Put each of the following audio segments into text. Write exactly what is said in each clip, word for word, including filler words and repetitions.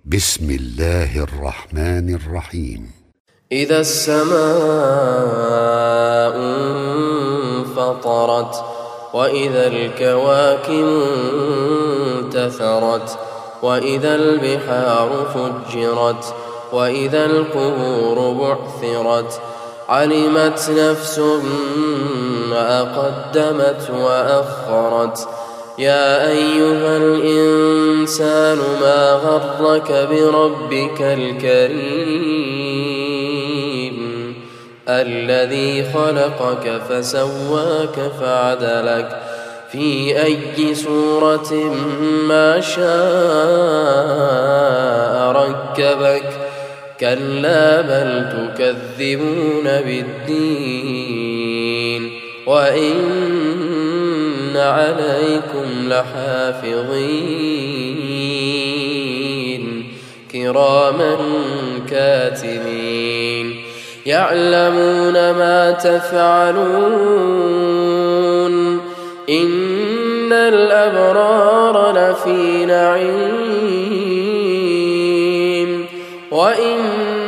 بسم الله الرحمن الرحيم. إذا السماء انفطرت وإذا الكواكب انتثرت وإذا البحار فجرت وإذا القبور بعثرت علمت نفس ما قدمت وأخرت. يا أيها الإنسان ما غرك بربك الكريم الذي خلقك فسواك فعدلك في أي صورة ما شاء ركبك. كلا بل تكذبون بالدين وإن عليكم لحافظين كراما كاتبين يعلمون ما تفعلون. إن الأبرار لفي نعيم وإن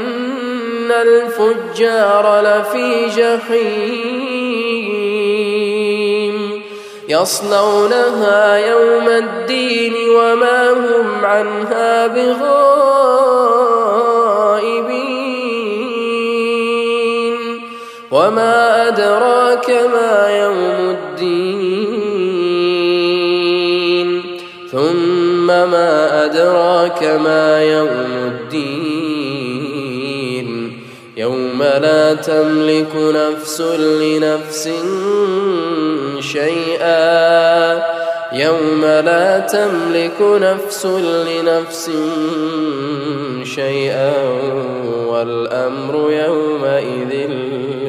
الفجار لفي جحيم يصلونها يوم الدين وما هم عنها بغائبين. وما أدراك ما يوم الدين ثم ما أدراك ما يوم الدين يوم لا تملك نفس لنفس شيئا يوم لا تملك نفس لنفس شيئا والأمر يومئذ